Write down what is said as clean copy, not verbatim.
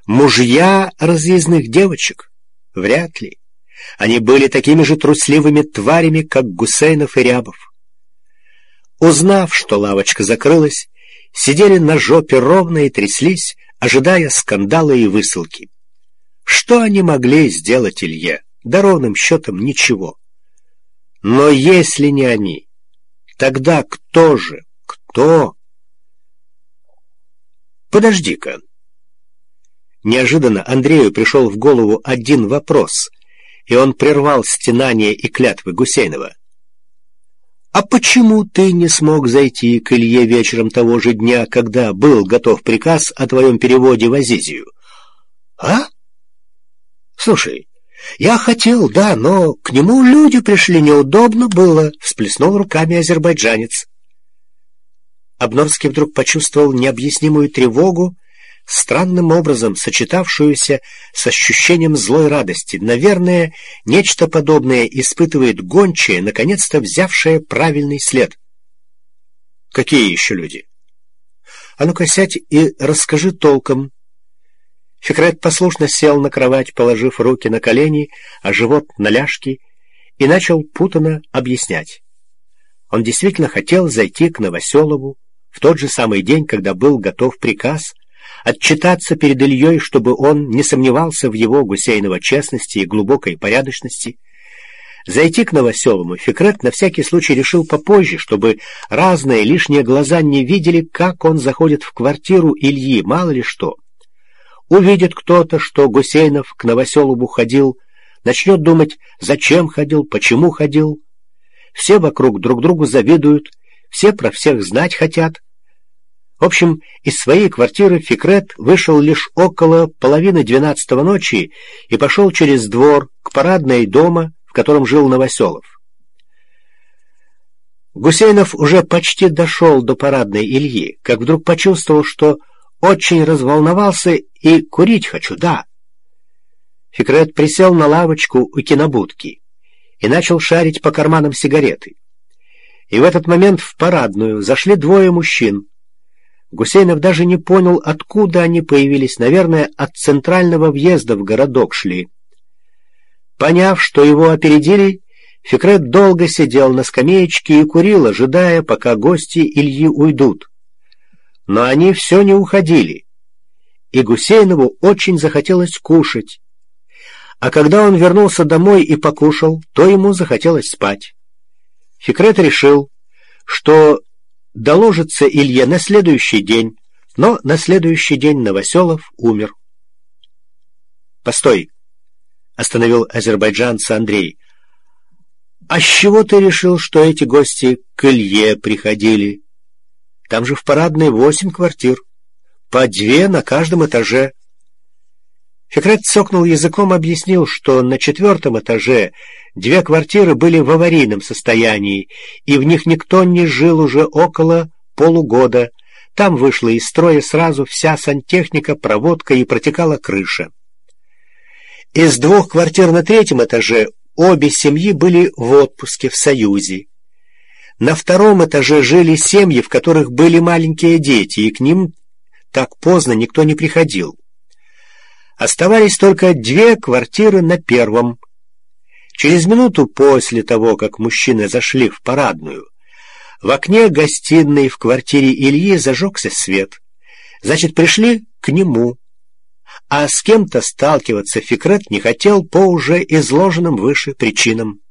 Мужья разъездных девочек? Вряд ли. Они были такими же трусливыми тварями, как Гусейнов и Рябов. Узнав, что лавочка закрылась, сидели на жопе ровно и тряслись, ожидая скандала и высылки. Что они могли сделать Илье? Да ровным счетом ничего. Но если не они, тогда кто же? Кто? Подожди-ка. Неожиданно Андрею пришел в голову один вопрос, и он прервал стенания и клятвы Гусейнова. «А почему ты не смог зайти к Илье вечером того же дня, когда был готов приказ о твоем переводе в Азизию?» «А? Слушай, я хотел, да, но к нему люди пришли, неудобно было», — всплеснул руками азербайджанец. Обнорский вдруг почувствовал необъяснимую тревогу, странным образом сочетавшуюся с ощущением злой радости. Наверное, нечто подобное испытывает гончая, наконец-то взявшая правильный след. «Какие еще люди?» «А ну-ка сядь и расскажи толком». Фикрет послушно сел на кровать, положив руки на колени, а живот на ляжки, и начал путанно объяснять. Он действительно хотел зайти к Новоселову в тот же самый день, когда был готов приказ, отчитаться перед Ильей, чтобы он не сомневался в его Гусейнова честности и глубокой порядочности. Зайти к Новоселову Фикрет на всякий случай решил попозже, чтобы разные лишние глаза не видели, как он заходит в квартиру Ильи, мало ли что. Увидит кто-то, что Гусейнов к Новоселову ходил, начнет думать, зачем ходил, почему ходил. Все вокруг друг другу завидуют, все про всех знать хотят. В общем, из своей квартиры Фикрет вышел лишь около 11:30 ночи и пошел через двор к парадной дома, в котором жил Новоселов. Гусейнов уже почти дошел до парадной Ильи, как вдруг почувствовал, что очень разволновался и курить хочу, да. Фикрет присел на лавочку у кинобудки и начал шарить по карманам сигареты. И в этот момент в парадную зашли двое мужчин. Гусейнов даже не понял, откуда они появились, наверное, от центрального въезда в городок шли. Поняв, что его опередили, Фикрет долго сидел на скамеечке и курил, ожидая, пока гости Ильи уйдут. Но они все не уходили, и Гусейнову очень захотелось кушать. А когда он вернулся домой и покушал, то ему захотелось спать. Фикрет решил, что доложится Илье на следующий день, но на следующий день Новоселов умер. «Постой!» — остановил азербайджанца Андрей. «А с чего ты решил, что эти гости к Илье приходили? Там же в парадной 8 квартир, по 2 на каждом этаже». Фикрет цокнул языком, объяснил, что на 4-м этаже 2 квартиры были в аварийном состоянии, и в них никто не жил уже около полугода. Там вышла из строя сразу вся сантехника, проводка и протекала крыша. Из 2 квартир на 3-м этаже обе семьи были в отпуске в Союзе. На 2-м этаже жили семьи, в которых были маленькие дети, и к ним так поздно никто не приходил. Оставались только 2 квартиры на 1-м. Через минуту после того, как мужчины зашли в парадную, в окне гостиной в квартире Ильи зажегся свет. Значит, пришли к нему. А с кем-то сталкиваться Фикрет не хотел по уже изложенным выше причинам.